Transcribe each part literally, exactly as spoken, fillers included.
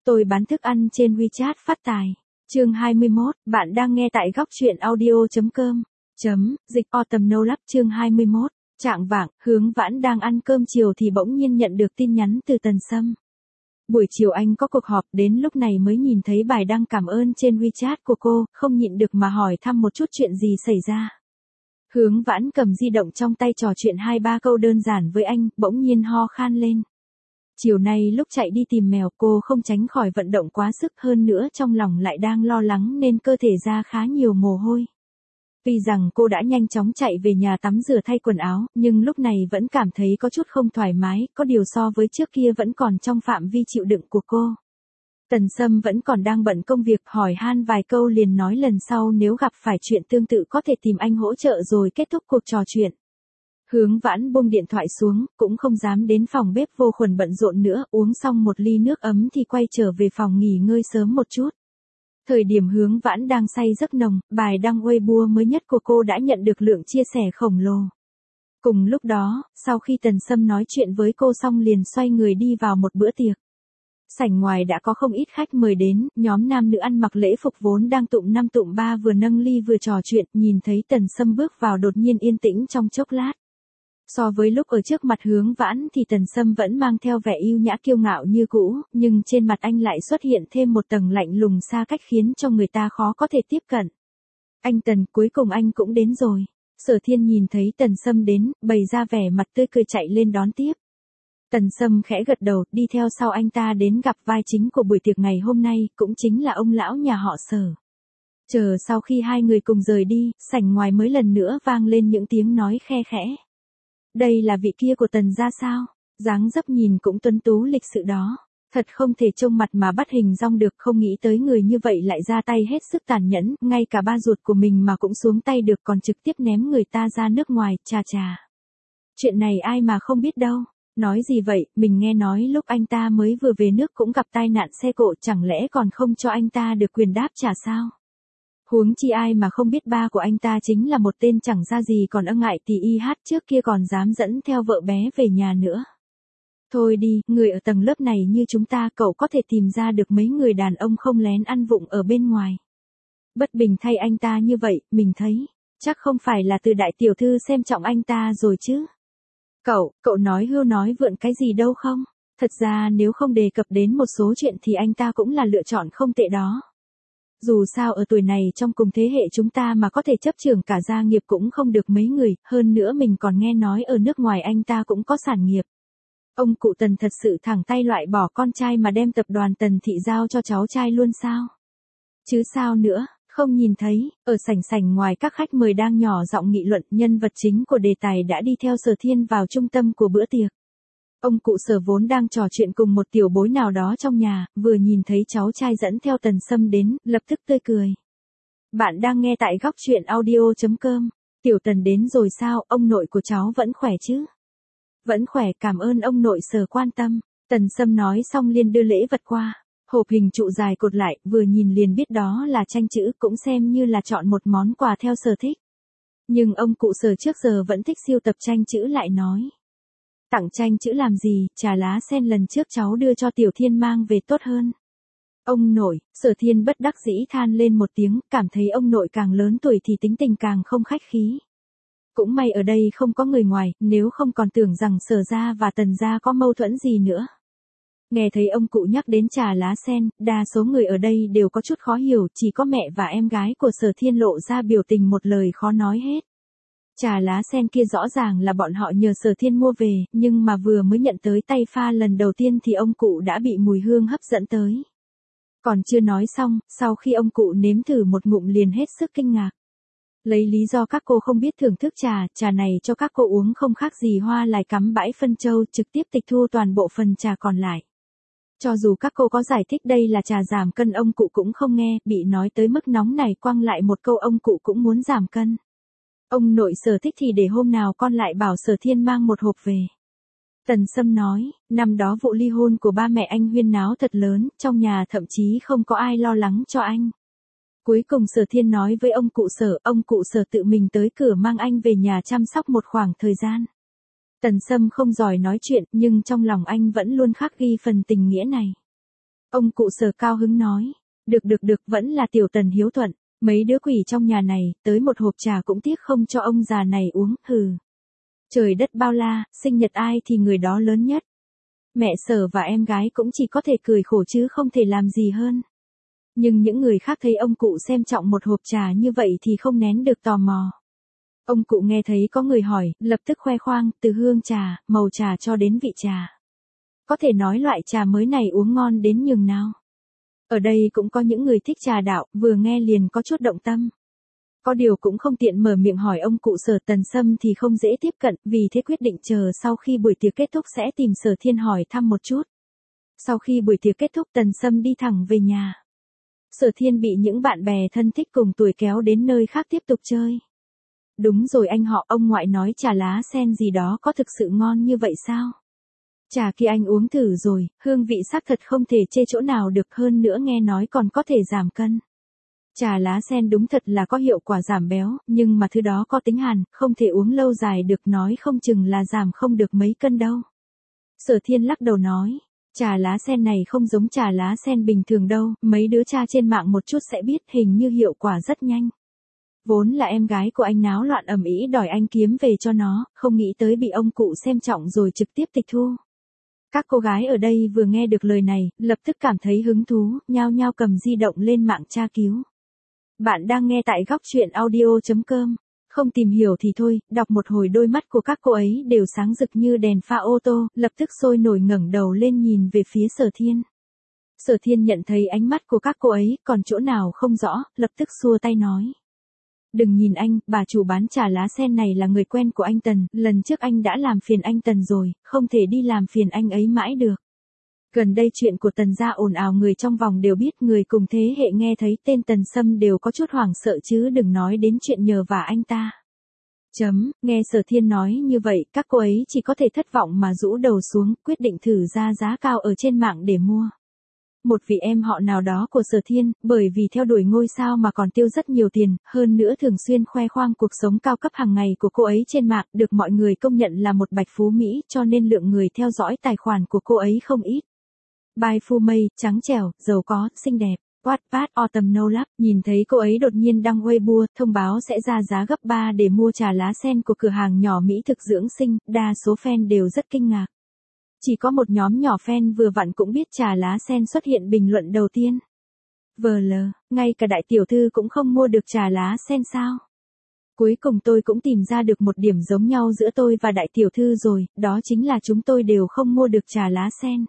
Tôi bán thức ăn trên WeChat phát tài. Chương hai mươi mốt, bạn đang nghe tại góc truyện audio chấm com. Chấm, dịch autumn no lắp chương hai mươi mốt. Trạng vạng, Hướng Vãn đang ăn cơm chiều thì bỗng nhiên nhận được tin nhắn từ Tần Sâm. Buổi chiều anh có cuộc họp, đến lúc này mới nhìn thấy bài đăng cảm ơn trên WeChat của cô, không nhịn được mà hỏi thăm một chút chuyện gì xảy ra. Hướng Vãn cầm di động trong tay trò chuyện hai ba câu đơn giản với anh, bỗng nhiên ho khan lên. Chiều nay lúc chạy đi tìm mèo cô không tránh khỏi vận động quá sức, hơn nữa trong lòng lại đang lo lắng nên cơ thể ra khá nhiều mồ hôi. Tuy rằng cô đã nhanh chóng chạy về nhà tắm rửa thay quần áo, nhưng lúc này vẫn cảm thấy có chút không thoải mái, có điều so với trước kia vẫn còn trong phạm vi chịu đựng của cô. Tần Sâm vẫn còn đang bận công việc, hỏi han vài câu liền nói lần sau nếu gặp phải chuyện tương tự có thể tìm anh hỗ trợ rồi kết thúc cuộc trò chuyện. Hướng Vãn buông điện thoại xuống, cũng không dám đến phòng bếp vô khuẩn bận rộn nữa, uống xong một ly nước ấm thì quay trở về phòng nghỉ ngơi sớm một chút. Thời điểm Hướng Vãn đang say giấc nồng, bài đăng Weibo mới nhất của cô đã nhận được lượng chia sẻ khổng lồ. Cùng lúc đó, sau khi Tần Sâm nói chuyện với cô xong liền xoay người đi vào một bữa tiệc. Sảnh ngoài đã có không ít khách mời đến, nhóm nam nữ ăn mặc lễ phục vốn đang tụm năm tụm ba vừa nâng ly vừa trò chuyện, nhìn thấy Tần Sâm bước vào đột nhiên yên tĩnh trong chốc lát. So với lúc ở trước mặt Hướng Vãn thì Tần Sâm vẫn mang theo vẻ yêu nhã kiêu ngạo như cũ, nhưng trên mặt anh lại xuất hiện thêm một tầng lạnh lùng xa cách khiến cho người ta khó có thể tiếp cận. Anh Tần, cuối cùng anh cũng đến rồi. Sở Thiên nhìn thấy Tần Sâm đến, bày ra vẻ mặt tươi cười chạy lên đón tiếp. Tần Sâm khẽ gật đầu, đi theo sau anh ta đến gặp vai chính của buổi tiệc ngày hôm nay, cũng chính là ông lão nhà họ Sở. Chờ sau khi hai người cùng rời đi, sảnh ngoài mới lần nữa vang lên những tiếng nói khe khẽ. Đây là vị kia của Tần gia sao? Dáng dấp nhìn cũng tuấn tú lịch sự đó. Thật không thể trông mặt mà bắt hình dong được, không nghĩ tới người như vậy lại ra tay hết sức tàn nhẫn, ngay cả ba ruột của mình mà cũng xuống tay được, còn trực tiếp ném người ta ra nước ngoài, chà chà. Chuyện này ai mà không biết đâu. Nói gì vậy, mình nghe nói lúc anh ta mới vừa về nước cũng gặp tai nạn xe cộ, chẳng lẽ còn không cho anh ta được quyền đáp trả sao? Huống chi ai mà không biết ba của anh ta chính là một tên chẳng ra gì, còn ân ngại thì y hát trước kia còn dám dẫn theo vợ bé về nhà nữa. Thôi đi, người ở tầng lớp này như chúng ta, cậu có thể tìm ra được mấy người đàn ông không lén ăn vụng ở bên ngoài. Bất bình thay anh ta như vậy, mình thấy, chắc không phải là từ đại tiểu thư xem trọng anh ta rồi chứ. Cậu, cậu nói hưu nói vượn cái gì đâu không? Thật ra nếu không đề cập đến một số chuyện thì anh ta cũng là lựa chọn không tệ đó. Dù sao ở tuổi này trong cùng thế hệ chúng ta mà có thể chấp trưởng cả gia nghiệp cũng không được mấy người, hơn nữa mình còn nghe nói ở nước ngoài anh ta cũng có sản nghiệp. Ông cụ Tần thật sự thẳng tay loại bỏ con trai mà đem tập đoàn Tần Thị giao cho cháu trai luôn sao? Chứ sao nữa, không nhìn thấy, ở sảnh sảnh ngoài các khách mời đang nhỏ giọng nghị luận, nhân vật chính của đề tài đã đi theo Sở Thiên vào trung tâm của bữa tiệc. Ông cụ Sở vốn đang trò chuyện cùng một tiểu bối nào đó trong nhà, vừa nhìn thấy cháu trai dẫn theo Tần Sâm đến, lập tức tươi cười. Bạn đang nghe tại góc truyện audio chấm com. Tiểu Tần đến rồi sao, ông nội của cháu vẫn khỏe chứ? Vẫn khỏe, cảm ơn ông nội Sở quan tâm. Tần Sâm nói xong liền đưa lễ vật qua. Hộp hình trụ dài cột lại, vừa nhìn liền biết đó là tranh chữ, cũng xem như là chọn một món quà theo sở thích. Nhưng ông cụ Sở trước giờ vẫn thích siêu tập tranh chữ lại nói. Tặng tranh chữ làm gì, trà lá sen lần trước cháu đưa cho Tiểu Thiên mang về tốt hơn. Ông nội, Sở Thiên bất đắc dĩ than lên một tiếng, cảm thấy ông nội càng lớn tuổi thì tính tình càng không khách khí. Cũng may ở đây không có người ngoài, nếu không còn tưởng rằng Sở gia và Tần gia có mâu thuẫn gì nữa. Nghe thấy ông cụ nhắc đến trà lá sen, đa số người ở đây đều có chút khó hiểu, chỉ có mẹ và em gái của Sở Thiên lộ ra biểu tình một lời khó nói hết. Trà lá sen kia rõ ràng là bọn họ nhờ Sở Thiên mua về, nhưng mà vừa mới nhận tới tay pha lần đầu tiên thì ông cụ đã bị mùi hương hấp dẫn tới. Còn chưa nói xong, sau khi ông cụ nếm thử một ngụm liền hết sức kinh ngạc. Lấy lý do các cô không biết thưởng thức trà, trà này cho các cô uống không khác gì hoa lài cắm bãi phân châu, trực tiếp tịch thu toàn bộ phần trà còn lại. Cho dù các cô có giải thích đây là trà giảm cân ông cụ cũng không nghe, bị nói tới mức nóng này quăng lại một câu ông cụ cũng muốn giảm cân. Ông nội Sở thích thì để hôm nào con lại bảo Sở Thiên mang một hộp về. Tần Sâm nói, năm đó vụ ly hôn của ba mẹ anh huyên náo thật lớn, trong nhà thậm chí không có ai lo lắng cho anh. Cuối cùng Sở Thiên nói với ông cụ Sở, ông cụ Sở tự mình tới cửa mang anh về nhà chăm sóc một khoảng thời gian. Tần Sâm không giỏi nói chuyện, nhưng trong lòng anh vẫn luôn khắc ghi phần tình nghĩa này. Ông cụ Sở cao hứng nói. Được được được, vẫn là tiểu Tần hiếu thuận, mấy đứa quỷ trong nhà này, tới một hộp trà cũng tiếc không cho ông già này uống, hừ. Trời đất bao la, sinh nhật ai thì người đó lớn nhất. Mẹ Sở và em gái cũng chỉ có thể cười khổ chứ không thể làm gì hơn. Nhưng những người khác thấy ông cụ xem trọng một hộp trà như vậy thì không nén được tò mò. Ông cụ nghe thấy có người hỏi, lập tức khoe khoang, từ hương trà, màu trà cho đến vị trà. Có thể nói loại trà mới này uống ngon đến nhường nào. Ở đây cũng có những người thích trà đạo, vừa nghe liền có chút động tâm. Có điều cũng không tiện mở miệng hỏi ông cụ Sở. Tần Sâm thì không dễ tiếp cận, vì thế quyết định chờ sau khi buổi tiệc kết thúc sẽ tìm Sở Thiên hỏi thăm một chút. Sau khi buổi tiệc kết thúc, Tần Sâm đi thẳng về nhà. Sở Thiên bị những bạn bè thân thích cùng tuổi kéo đến nơi khác tiếp tục chơi. Đúng rồi anh họ, ông ngoại nói trà lá sen gì đó có thực sự ngon như vậy sao? Trà kia anh uống thử rồi, hương vị xác thật không thể chê chỗ nào được, hơn nữa nghe nói còn có thể giảm cân. Trà lá sen đúng thật là có hiệu quả giảm béo, nhưng mà thứ đó có tính hàn, không thể uống lâu dài được, nói không chừng là giảm không được mấy cân đâu. Sở Thiên lắc đầu nói, trà lá sen này không giống trà lá sen bình thường đâu, mấy đứa tra trên mạng một chút sẽ biết, hình như hiệu quả rất nhanh. Vốn là em gái của anh náo loạn ầm ĩ đòi anh kiếm về cho nó, không nghĩ tới bị ông cụ xem trọng rồi trực tiếp tịch thu. Các cô gái ở đây vừa nghe được lời này, lập tức cảm thấy hứng thú, nhao nhao cầm di động lên mạng tra cứu. Bạn đang nghe tại góc truyện audio chấm com. Không tìm hiểu thì thôi, đọc một hồi đôi mắt của các cô ấy đều sáng rực như đèn pha ô tô, lập tức sôi nổi ngẩng đầu lên nhìn về phía Sở Thiên. Sở Thiên nhận thấy ánh mắt của các cô ấy, còn chỗ nào không rõ, lập tức xua tay nói. Đừng nhìn anh, bà chủ bán trà lá sen này là người quen của anh Tần, lần trước anh đã làm phiền anh Tần rồi, không thể đi làm phiền anh ấy mãi được. Gần đây chuyện của Tần gia ồn ào, người trong vòng đều biết, người cùng thế hệ nghe thấy tên Tần Sâm đều có chút hoảng sợ chứ đừng nói đến chuyện nhờ vả anh ta. Chấm, nghe Sở Thiên nói như vậy, các cô ấy chỉ có thể thất vọng mà rũ đầu xuống, quyết định thử ra giá cao ở trên mạng để mua. Một vị em họ nào đó của Sở Thiên, bởi vì theo đuổi ngôi sao mà còn tiêu rất nhiều tiền, hơn nữa thường xuyên khoe khoang cuộc sống cao cấp hàng ngày của cô ấy trên mạng, được mọi người công nhận là một bạch phú Mỹ, cho nên lượng người theo dõi tài khoản của cô ấy không ít. Bai Phu Mây, trắng trẻo, giàu có, xinh đẹp. Wattpad Autumn No Love, nhìn thấy cô ấy đột nhiên đăng Weibo, thông báo sẽ ra giá gấp ba để mua trà lá sen của cửa hàng nhỏ mỹ thực dưỡng sinh, đa số fan đều rất kinh ngạc. Chỉ có một nhóm nhỏ fan vừa vặn cũng biết trà lá sen xuất hiện bình luận đầu tiên. vê lờ, ngay cả đại tiểu thư cũng không mua được trà lá sen sao? Cuối cùng tôi cũng tìm ra được một điểm giống nhau giữa tôi và đại tiểu thư rồi, đó chính là chúng tôi đều không mua được trà lá sen.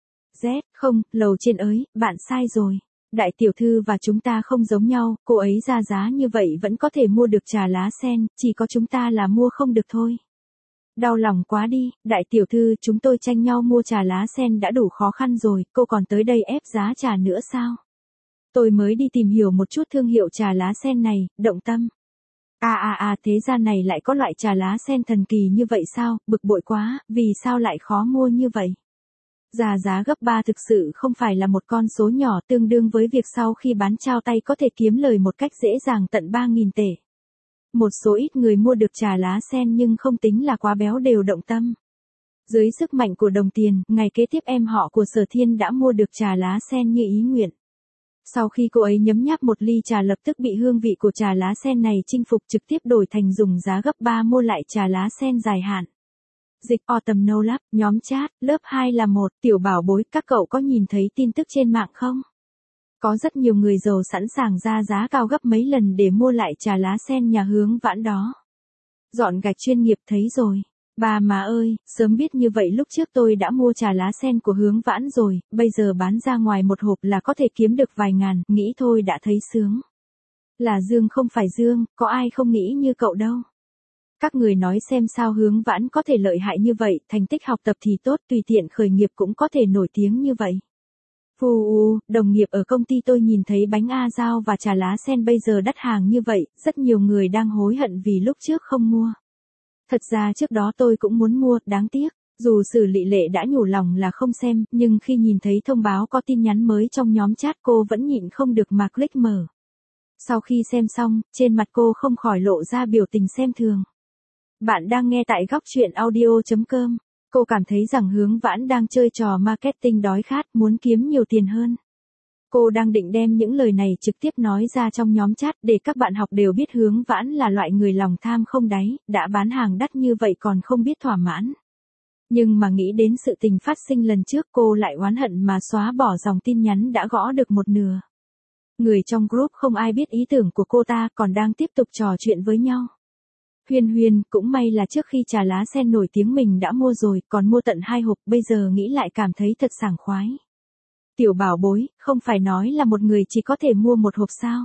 Z, không, lầu trên ơi, bạn sai rồi. Đại tiểu thư và chúng ta không giống nhau, cô ấy ra giá như vậy vẫn có thể mua được trà lá sen, chỉ có chúng ta là mua không được thôi. Đau lòng quá đi, đại tiểu thư, chúng tôi tranh nhau mua trà lá sen đã đủ khó khăn rồi, cô còn tới đây ép giá trà nữa sao? Tôi mới đi tìm hiểu một chút thương hiệu trà lá sen này, động tâm. À à à, thế ra này lại có loại trà lá sen thần kỳ như vậy sao, bực bội quá, vì sao lại khó mua như vậy? Giá giá gấp ba thực sự không phải là một con số nhỏ, tương đương với việc sau khi bán trao tay có thể kiếm lời một cách dễ dàng tận ba nghìn tệ. Một số ít người mua được trà lá sen nhưng không tính là quá béo đều động tâm. Dưới sức mạnh của đồng tiền, ngày kế tiếp em họ của Sở Thiên đã mua được trà lá sen như ý nguyện. Sau khi cô ấy nhấm nháp một ly trà lập tức bị hương vị của trà lá sen này chinh phục, trực tiếp đổi thành dùng giá gấp ba mua lại trà lá sen dài hạn. Dịch Autumn No Love, nhóm chat, lớp hai là một, tiểu bảo bối, các cậu có nhìn thấy tin tức trên mạng không? Có rất nhiều người giàu sẵn sàng ra giá cao gấp mấy lần để mua lại trà lá sen nhà Hướng Vãn đó. Dọn gạch chuyên nghiệp thấy rồi. Bà má ơi, sớm biết như vậy lúc trước tôi đã mua trà lá sen của Hướng Vãn rồi, bây giờ bán ra ngoài một hộp là có thể kiếm được vài ngàn, nghĩ thôi đã thấy sướng. Là Dương không phải Dương, có ai không nghĩ như cậu đâu. Các người nói xem sao Hướng Vãn có thể lợi hại như vậy, thành tích học tập thì tốt, tùy tiện khởi nghiệp cũng có thể nổi tiếng như vậy. Phù u, đồng nghiệp ở công ty tôi nhìn thấy bánh A Giao và trà lá sen bây giờ đắt hàng như vậy, rất nhiều người đang hối hận vì lúc trước không mua. Thật ra trước đó tôi cũng muốn mua, đáng tiếc. Dù Sử Lị Lệ đã nhủ lòng là không xem, nhưng khi nhìn thấy thông báo có tin nhắn mới trong nhóm chat cô vẫn nhịn không được mà click mở. Sau khi xem xong, trên mặt cô không khỏi lộ ra biểu tình xem thường. Bạn đang nghe tại góc truyện audio chấm com. Cô cảm thấy rằng Hướng Vãn đang chơi trò marketing đói khát, muốn kiếm nhiều tiền hơn. Cô đang định đem những lời này trực tiếp nói ra trong nhóm chat để các bạn học đều biết Hướng Vãn là loại người lòng tham không đáy, đã bán hàng đắt như vậy còn không biết thỏa mãn. Nhưng mà nghĩ đến sự tình phát sinh lần trước, cô lại oán hận mà xóa bỏ dòng tin nhắn đã gõ được một nửa. Người trong group không ai biết ý tưởng của cô ta, còn đang tiếp tục trò chuyện với nhau. Huyên Huyên, cũng may là trước khi trà lá sen nổi tiếng mình đã mua rồi, còn mua tận hai hộp, bây giờ nghĩ lại cảm thấy thật sảng khoái. Tiểu bảo bối, không phải nói là một người chỉ có thể mua một hộp sao?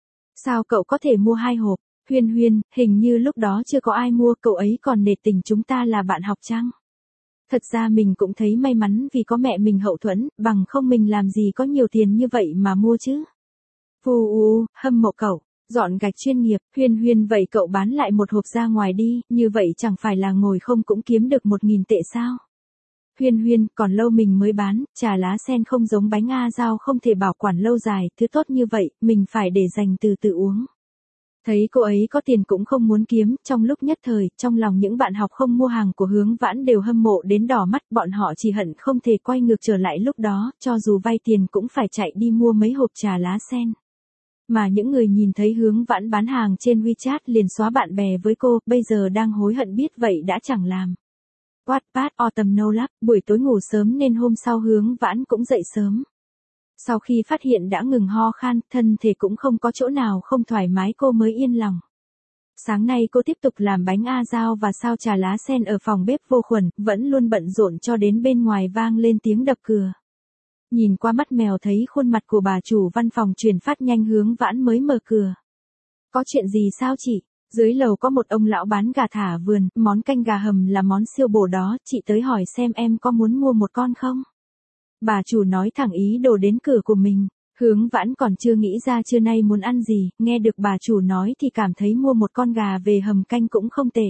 Sao cậu có thể mua hai hộp? Huyên Huyên, hình như lúc đó chưa có ai mua, cậu ấy còn nể tình chúng ta là bạn học chăng? Thật ra mình cũng thấy may mắn vì có mẹ mình hậu thuẫn, bằng không mình làm gì có nhiều tiền như vậy mà mua chứ. Phù u, hâm mộ cậu, dọn gạch chuyên nghiệp. Huyên Huyên, vậy cậu bán lại một hộp ra ngoài đi, như vậy chẳng phải là ngồi không cũng kiếm được một nghìn tệ sao? Huyên Huyên, còn lâu mình mới bán, trà lá sen không giống bánh A Giao không thể bảo quản lâu dài, thứ tốt như vậy, mình phải để dành từ từ uống. Thấy cô ấy có tiền cũng không muốn kiếm, trong lúc nhất thời, trong lòng những bạn học không mua hàng của Hướng Vãn đều hâm mộ đến đỏ mắt, bọn họ chỉ hận không thể quay ngược trở lại lúc đó, cho dù vay tiền cũng phải chạy đi mua mấy hộp trà lá sen. Mà những người nhìn thấy Hướng Vãn bán hàng trên WeChat liền xóa bạn bè với cô, bây giờ đang hối hận biết vậy đã chẳng làm. Wattpad Autumn No Love, buổi tối ngủ sớm nên hôm sau Hướng Vãn cũng dậy sớm. Sau khi phát hiện đã ngừng ho khan, thân thể cũng không có chỗ nào không thoải mái, cô mới yên lòng. Sáng nay cô tiếp tục làm bánh A Giao và sao trà lá sen ở phòng bếp vô khuẩn, vẫn luôn bận rộn cho đến bên ngoài vang lên tiếng đập cửa. Nhìn qua mắt mèo thấy khuôn mặt của bà chủ văn phòng chuyển phát nhanh, Hướng Vãn mới mở cửa. Có chuyện gì sao chị? Dưới lầu có một ông lão bán gà thả vườn, món canh gà hầm là món siêu bổ đó, chị tới hỏi xem em có muốn mua một con không? Bà chủ nói thẳng ý đồ đến cửa của mình. Hướng Vãn còn chưa nghĩ ra trưa nay muốn ăn gì, nghe được bà chủ nói thì cảm thấy mua một con gà về hầm canh cũng không tệ.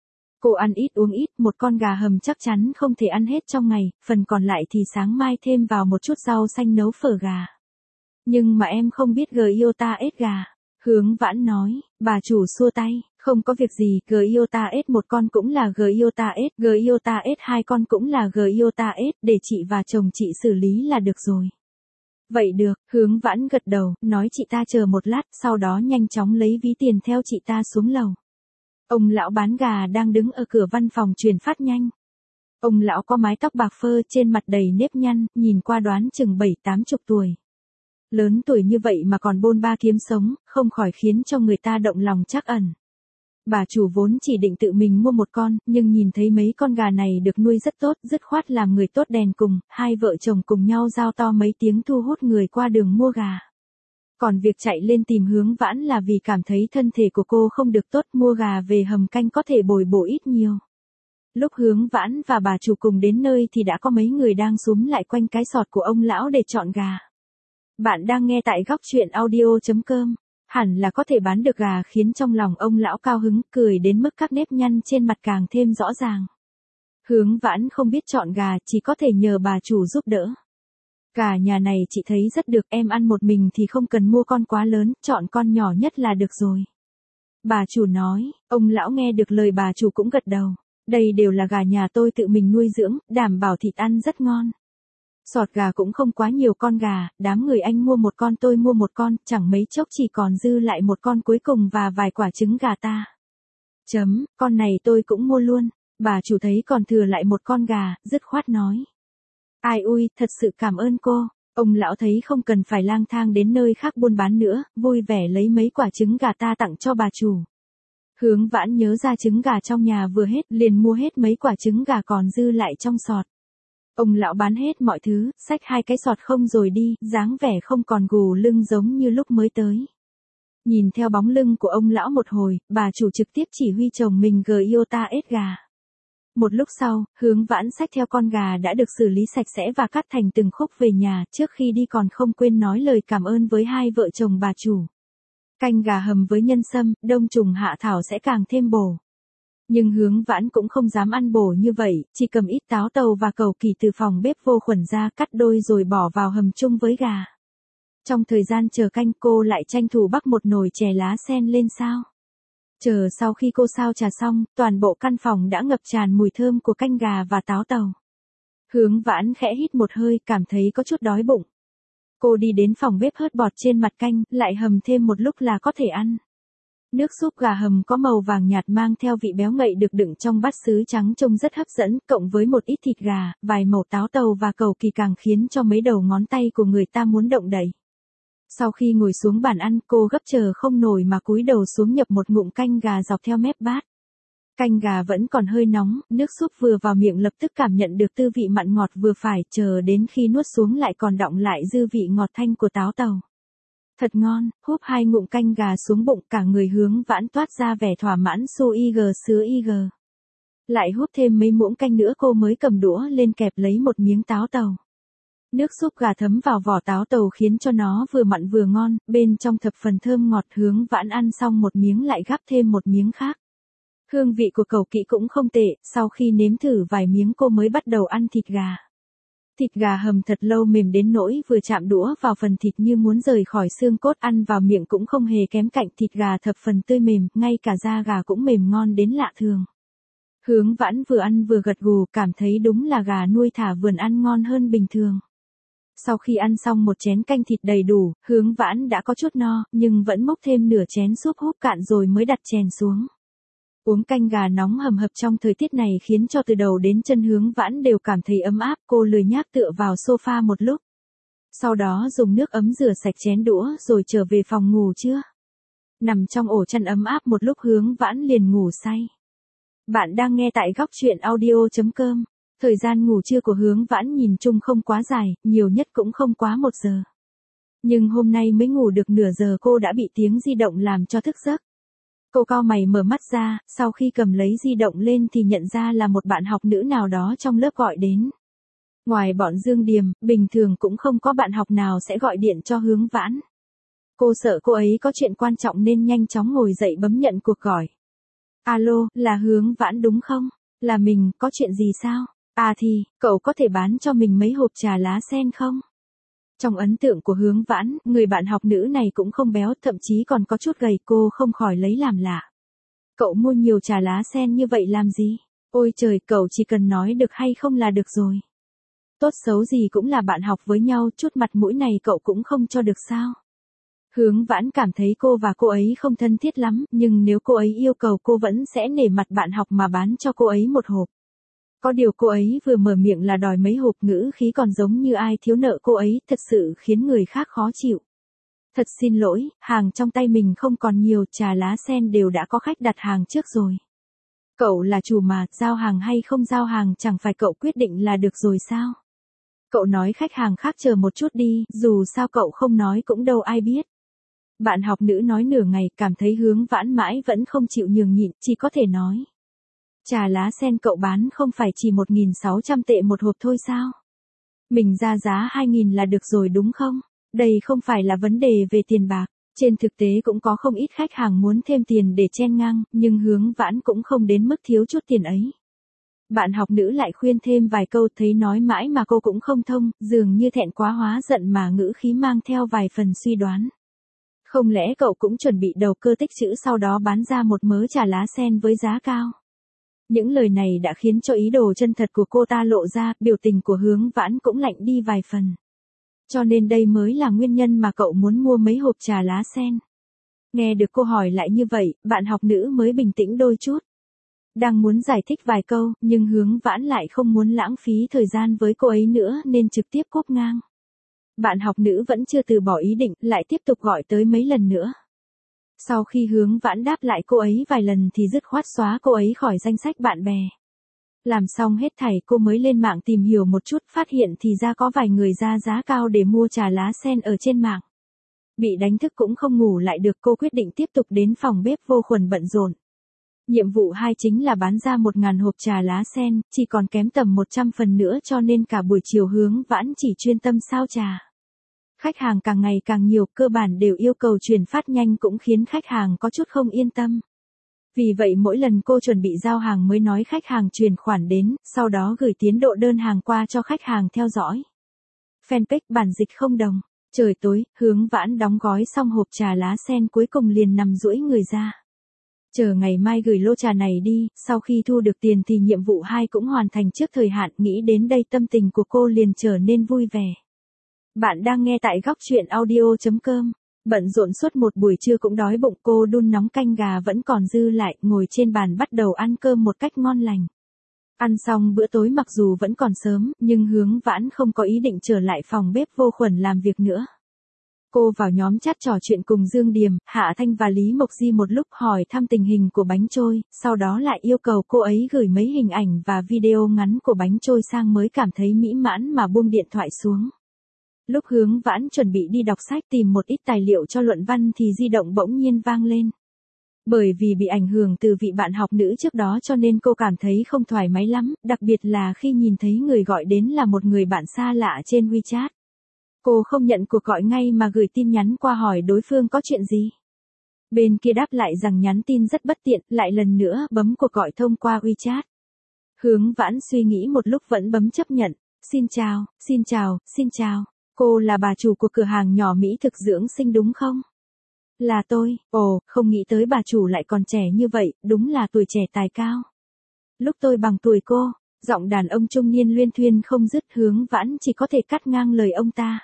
Cô ăn ít uống ít, một con gà hầm chắc chắn không thể ăn hết trong ngày, phần còn lại thì sáng mai thêm vào một chút rau xanh nấu phở gà. Nhưng mà em không biết Giota ết gà. Hướng Vãn nói, bà chủ xua tay, không có việc gì, Giota ết một con cũng là Giota ết, Giota ết hai con cũng là Giota ết, để chị và chồng chị xử lý là được rồi. Vậy được, Hướng Vãn gật đầu, nói chị ta chờ một lát, sau đó nhanh chóng lấy ví tiền theo chị ta xuống lầu. Ông lão bán gà đang đứng ở cửa văn phòng chuyển phát nhanh. Ông lão có mái tóc bạc phơ, trên mặt đầy nếp nhăn, nhìn qua đoán chừng bảy tám chục tuổi. Lớn tuổi như vậy mà còn bôn ba kiếm sống, không khỏi khiến cho người ta động lòng trắc ẩn. Bà chủ vốn chỉ định tự mình mua một con, nhưng nhìn thấy mấy con gà này được nuôi rất tốt, dứt khoát làm người tốt đèn cùng, hai vợ chồng cùng nhau giao to mấy tiếng thu hút người qua đường mua gà. Còn việc chạy lên tìm Hướng Vãn là vì cảm thấy thân thể của cô không được tốt, mua gà về hầm canh có thể bồi bổ ít nhiều. Lúc Hướng Vãn và bà chủ cùng đến nơi thì đã có mấy người đang xúm lại quanh cái sọt của ông lão để chọn gà. Bạn đang nghe tại góc truyện audio chấm com. Hẳn là có thể bán được gà khiến trong lòng ông lão cao hứng, cười đến mức các nếp nhăn trên mặt càng thêm rõ ràng. Hướng Vãn không biết chọn gà, chỉ có thể nhờ bà chủ giúp đỡ. Gà nhà này chị thấy rất được, em ăn một mình thì không cần mua con quá lớn, chọn con nhỏ nhất là được rồi. Bà chủ nói, ông lão nghe được lời bà chủ cũng gật đầu. Đây đều là gà nhà tôi tự mình nuôi dưỡng, đảm bảo thịt ăn rất ngon. Sọt gà cũng không quá nhiều con gà, đám người anh mua một con tôi mua một con, chẳng mấy chốc chỉ còn dư lại một con cuối cùng và vài quả trứng gà ta. Chấm, con này tôi cũng mua luôn. Bà chủ thấy còn thừa lại một con gà, dứt khoát nói. Ai ui, thật sự cảm ơn cô. Ông lão thấy không cần phải lang thang đến nơi khác buôn bán nữa, vui vẻ lấy mấy quả trứng gà ta tặng cho bà chủ. Hướng Vãn nhớ ra trứng gà trong nhà vừa hết, liền mua hết mấy quả trứng gà còn dư lại trong sọt. Ông lão bán hết mọi thứ, xách hai cái sọt không rồi đi, dáng vẻ không còn gù lưng giống như lúc mới tới. Nhìn theo bóng lưng của ông lão một hồi, bà chủ trực tiếp chỉ huy chồng mình Giota ết gà. Một lúc sau, Hướng Vãn xách theo con gà đã được xử lý sạch sẽ và cắt thành từng khúc về nhà, trước khi đi còn không quên nói lời cảm ơn với hai vợ chồng bà chủ. Canh gà hầm với nhân sâm, đông trùng hạ thảo sẽ càng thêm bổ. Nhưng Hướng Vãn cũng không dám ăn bổ như vậy, chỉ cầm ít táo tàu và cầu kỳ từ phòng bếp vô khuẩn ra, cắt đôi rồi bỏ vào hầm chung với gà. Trong thời gian chờ canh, cô lại tranh thủ bắc một nồi chè lá sen lên sao. Chờ sau khi cô sao trà xong, toàn bộ căn phòng đã ngập tràn mùi thơm của canh gà và táo tàu. Hướng Vãn khẽ hít một hơi, cảm thấy có chút đói bụng. Cô đi đến phòng bếp hớt bọt trên mặt canh, lại hầm thêm một lúc là có thể ăn. Nước súp gà hầm có màu vàng nhạt mang theo vị béo ngậy được đựng trong bát sứ trắng trông rất hấp dẫn, cộng với một ít thịt gà, vài mẩu táo tàu và cầu kỳ càng khiến cho mấy đầu ngón tay của người ta muốn động đậy. Sau khi ngồi xuống bàn ăn, cô gấp chờ không nổi mà cúi đầu xuống nhập một ngụm canh gà dọc theo mép bát. Canh gà vẫn còn hơi nóng, nước súp vừa vào miệng lập tức cảm nhận được tư vị mặn ngọt vừa phải, chờ đến khi nuốt xuống lại còn đọng lại dư vị ngọt thanh của táo tàu. Thật ngon, húp hai ngụm canh gà xuống bụng, cả người Hướng Vãn toát ra vẻ thỏa mãn su ig sứa ig. Lại húp thêm mấy muỗng canh nữa cô mới cầm đũa lên kẹp lấy một miếng táo tàu. Nước súp gà thấm vào vỏ táo tàu khiến cho nó vừa mặn vừa ngon, bên trong thập phần thơm ngọt. Hướng Vãn ăn xong một miếng lại gắp thêm một miếng khác. Hương vị của cẩu kỵ cũng không tệ, sau khi nếm thử vài miếng cô mới bắt đầu ăn thịt gà. Thịt gà hầm thật lâu mềm đến nỗi vừa chạm đũa vào phần thịt như muốn rời khỏi xương cốt, ăn vào miệng cũng không hề kém cạnh, thịt gà thập phần tươi mềm, ngay cả da gà cũng mềm ngon đến lạ thường. Hướng Vãn vừa ăn vừa gật gù, cảm thấy đúng là gà nuôi thả vườn ăn ngon hơn bình thường. Sau khi ăn xong một chén canh thịt đầy đủ, Hướng Vãn đã có chút no, nhưng vẫn múc thêm nửa chén súp húp cạn rồi mới đặt chén xuống. Uống canh gà nóng hầm hập trong thời tiết này khiến cho từ đầu đến chân Hướng Vãn đều cảm thấy ấm áp, cô lười nhác tựa vào sofa một lúc. Sau đó dùng nước ấm rửa sạch chén đũa rồi trở về phòng ngủ trưa. Nằm trong ổ chăn ấm áp một lúc Hướng Vãn liền ngủ say. Bạn đang nghe tại góc truyện audio chấm com. Thời gian ngủ trưa của Hướng Vãn nhìn chung không quá dài, nhiều nhất cũng không quá một giờ. Nhưng hôm nay mới ngủ được nửa giờ cô đã bị tiếng di động làm cho thức giấc. Cô cau mày mở mắt ra, sau khi cầm lấy di động lên thì nhận ra là một bạn học nữ nào đó trong lớp gọi đến. Ngoài bọn Dương Điềm, bình thường cũng không có bạn học nào sẽ gọi điện cho Hướng Vãn. Cô sợ cô ấy có chuyện quan trọng nên nhanh chóng ngồi dậy bấm nhận cuộc gọi. Alo, là Hướng Vãn đúng không? Là mình, có chuyện gì sao? À thì, cậu có thể bán cho mình mấy hộp trà lá sen không? Trong ấn tượng của Hướng Vãn, người bạn học nữ này cũng không béo, thậm chí còn có chút gầy, cô không khỏi lấy làm lạ. Cậu mua nhiều trà lá sen như vậy làm gì? Ôi trời, cậu chỉ cần nói được hay không là được rồi. Tốt xấu gì cũng là bạn học với nhau, chút mặt mũi này cậu cũng không cho được sao? Hướng Vãn cảm thấy cô và cô ấy không thân thiết lắm, nhưng nếu cô ấy yêu cầu cô vẫn sẽ nể mặt bạn học mà bán cho cô ấy một hộp. Có điều cô ấy vừa mở miệng là đòi mấy hộp, ngữ khí còn giống như ai thiếu nợ cô ấy, thật sự khiến người khác khó chịu. Thật xin lỗi, hàng trong tay mình không còn nhiều, trà lá sen đều đã có khách đặt hàng trước rồi. Cậu là chủ mà, giao hàng hay không giao hàng chẳng phải cậu quyết định là được rồi sao? Cậu nói khách hàng khác chờ một chút đi, dù sao cậu không nói cũng đâu ai biết. Bạn học nữ nói nửa ngày, cảm thấy Hướng Vãn mãi vẫn không chịu nhường nhịn, chỉ có thể nói. Trà lá sen cậu bán không phải chỉ một nghìn sáu trăm tệ một hộp thôi sao? Mình ra giá hai nghìn là được rồi đúng không? Đây không phải là vấn đề về tiền bạc. Trên thực tế cũng có không ít khách hàng muốn thêm tiền để chen ngang, nhưng Hướng Vãn cũng không đến mức thiếu chút tiền ấy. Bạn học nữ lại khuyên thêm vài câu, thấy nói mãi mà cô cũng không thông, dường như thẹn quá hóa giận mà ngữ khí mang theo vài phần suy đoán. Không lẽ cậu cũng chuẩn bị đầu cơ tích trữ sau đó bán ra một mớ trà lá sen với giá cao? Những lời này đã khiến cho ý đồ chân thật của cô ta lộ ra, biểu tình của Hướng Vãn cũng lạnh đi vài phần. Cho nên đây mới là nguyên nhân mà cậu muốn mua mấy hộp trà lá sen. Nghe được cô hỏi lại như vậy, bạn học nữ mới bình tĩnh đôi chút. Đang muốn giải thích vài câu, nhưng Hướng Vãn lại không muốn lãng phí thời gian với cô ấy nữa nên trực tiếp cúp ngang. Bạn học nữ vẫn chưa từ bỏ ý định, lại tiếp tục gọi tới mấy lần nữa. Sau khi Hướng Vãn đáp lại cô ấy vài lần thì dứt khoát xóa cô ấy khỏi danh sách bạn bè. Làm xong hết thảy cô mới lên mạng tìm hiểu một chút, phát hiện thì ra có vài người ra giá cao để mua trà lá sen ở trên mạng. Bị đánh thức cũng không ngủ lại được, cô quyết định tiếp tục đến phòng bếp vô khuẩn bận rộn. Nhiệm vụ hai chính là bán ra một ngàn hộp trà lá sen, chỉ còn kém tầm một trăm phần nữa cho nên cả buổi chiều Hướng Vãn chỉ chuyên tâm sao trà. Khách hàng càng ngày càng nhiều, cơ bản đều yêu cầu chuyển phát nhanh cũng khiến khách hàng có chút không yên tâm. Vì vậy mỗi lần cô chuẩn bị giao hàng mới nói khách hàng chuyển khoản đến, sau đó gửi tiến độ đơn hàng qua cho khách hàng theo dõi. Fanpage bản dịch không đồng. Trời tối, Hướng Vãn đóng gói xong hộp trà lá sen cuối cùng liền nằm duỗi người ra. Chờ ngày mai gửi lô trà này đi, sau khi thu được tiền thì nhiệm vụ hai cũng hoàn thành trước thời hạn, nghĩ đến đây tâm tình của cô liền trở nên vui vẻ. Bạn đang nghe tại góc truyện audio.com. Bận rộn suốt một buổi trưa cũng đói bụng, cô đun nóng canh gà vẫn còn dư lại, ngồi trên bàn bắt đầu ăn cơm một cách ngon lành. Ăn xong bữa tối mặc dù vẫn còn sớm, nhưng Hướng Vãn không có ý định trở lại phòng bếp vô khuẩn làm việc nữa. Cô vào nhóm chat trò chuyện cùng Dương Điềm, Hạ Thanh và Lý Mộc Di một lúc hỏi thăm tình hình của bánh trôi, sau đó lại yêu cầu cô ấy gửi mấy hình ảnh và video ngắn của bánh trôi sang mới cảm thấy mỹ mãn mà buông điện thoại xuống. Lúc Hướng Vãn chuẩn bị đi đọc sách tìm một ít tài liệu cho luận văn thì di động bỗng nhiên vang lên. Bởi vì bị ảnh hưởng từ vị bạn học nữ trước đó cho nên cô cảm thấy không thoải mái lắm, đặc biệt là khi nhìn thấy người gọi đến là một người bạn xa lạ trên WeChat. Cô không nhận cuộc gọi ngay mà gửi tin nhắn qua hỏi đối phương có chuyện gì. Bên kia đáp lại rằng nhắn tin rất bất tiện, lại lần nữa bấm cuộc gọi thông qua WeChat. Hướng Vãn suy nghĩ một lúc vẫn bấm chấp nhận. Xin chào, xin chào, xin chào. Cô là bà chủ của cửa hàng nhỏ mỹ thực dưỡng sinh đúng không? Là tôi. Ồ, không nghĩ tới bà chủ lại còn trẻ như vậy, đúng là tuổi trẻ tài cao. Lúc tôi bằng tuổi cô, giọng đàn ông trung niên luyên thuyên không dứt, Hướng Vãn chỉ có thể cắt ngang lời ông ta.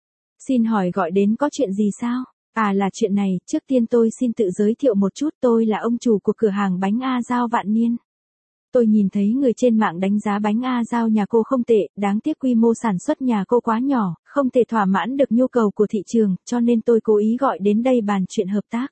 Xin hỏi gọi đến có chuyện gì sao? À là chuyện này, trước tiên tôi xin tự giới thiệu một chút, tôi là ông chủ của cửa hàng bánh A Giao Vạn Niên. Tôi nhìn thấy người trên mạng đánh giá bánh A Giao nhà cô không tệ, đáng tiếc quy mô sản xuất nhà cô quá nhỏ, không thể thỏa mãn được nhu cầu của thị trường, cho nên tôi cố ý gọi đến đây bàn chuyện hợp tác.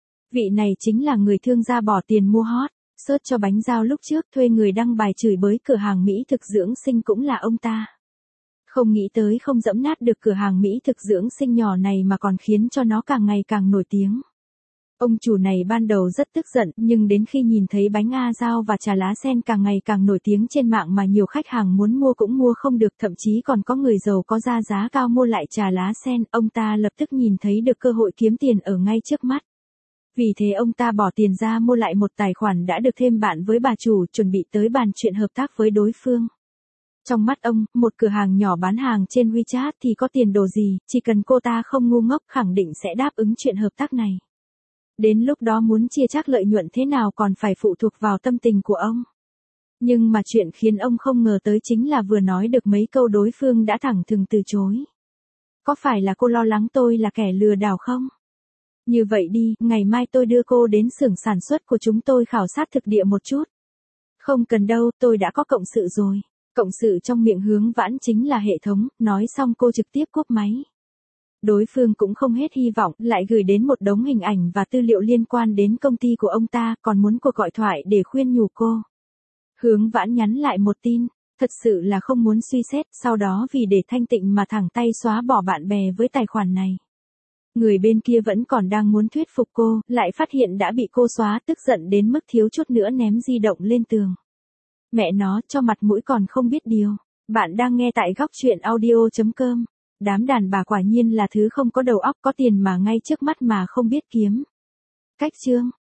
Vị này chính là người thương gia bỏ tiền mua hot, search cho bánh Giao lúc trước thuê người đăng bài chửi bới cửa hàng mỹ thực dưỡng sinh cũng là ông ta. Không nghĩ tới không dẫm nát được cửa hàng mỹ thực dưỡng sinh nhỏ này mà còn khiến cho nó càng ngày càng nổi tiếng. Ông chủ này ban đầu rất tức giận, nhưng đến khi nhìn thấy bánh A Giao và trà lá sen càng ngày càng nổi tiếng trên mạng mà nhiều khách hàng muốn mua cũng mua không được, thậm chí còn có người giàu có ra giá cao mua lại trà lá sen, ông ta lập tức nhìn thấy được cơ hội kiếm tiền ở ngay trước mắt. Vì thế ông ta bỏ tiền ra mua lại một tài khoản đã được thêm bạn với bà chủ, chuẩn bị tới bàn chuyện hợp tác với đối phương. Trong mắt ông, một cửa hàng nhỏ bán hàng trên WeChat thì có tiền đồ gì, chỉ cần cô ta không ngu ngốc khẳng định sẽ đáp ứng chuyện hợp tác này. Đến lúc đó muốn chia chác lợi nhuận thế nào còn phải phụ thuộc vào tâm tình của ông. Nhưng mà chuyện khiến ông không ngờ tới chính là vừa nói được mấy câu đối phương đã thẳng thừng từ chối. Có phải là cô lo lắng tôi là kẻ lừa đảo không? Như vậy đi, ngày mai tôi đưa cô đến xưởng sản xuất của chúng tôi khảo sát thực địa một chút. Không cần đâu, tôi đã có cộng sự rồi. Cộng sự trong miệng Hướng Vãn chính là hệ thống, nói xong cô trực tiếp cúp máy. Đối phương cũng không hết hy vọng, lại gửi đến một đống hình ảnh và tư liệu liên quan đến công ty của ông ta, còn muốn cuộc gọi thoại để khuyên nhủ cô. Hướng Vãn nhắn lại một tin, thật sự là không muốn suy xét, sau đó vì để thanh tịnh mà thẳng tay xóa bỏ bạn bè với tài khoản này. Người bên kia vẫn còn đang muốn thuyết phục cô, lại phát hiện đã bị cô xóa, tức giận đến mức thiếu chút nữa ném di động lên tường. Mẹ nó, cho mặt mũi còn không biết điều. Bạn đang nghe tại góc truyện audio.com. Đám đàn bà quả nhiên là thứ không có đầu óc, có tiền mà ngay trước mắt mà không biết kiếm. Cách chương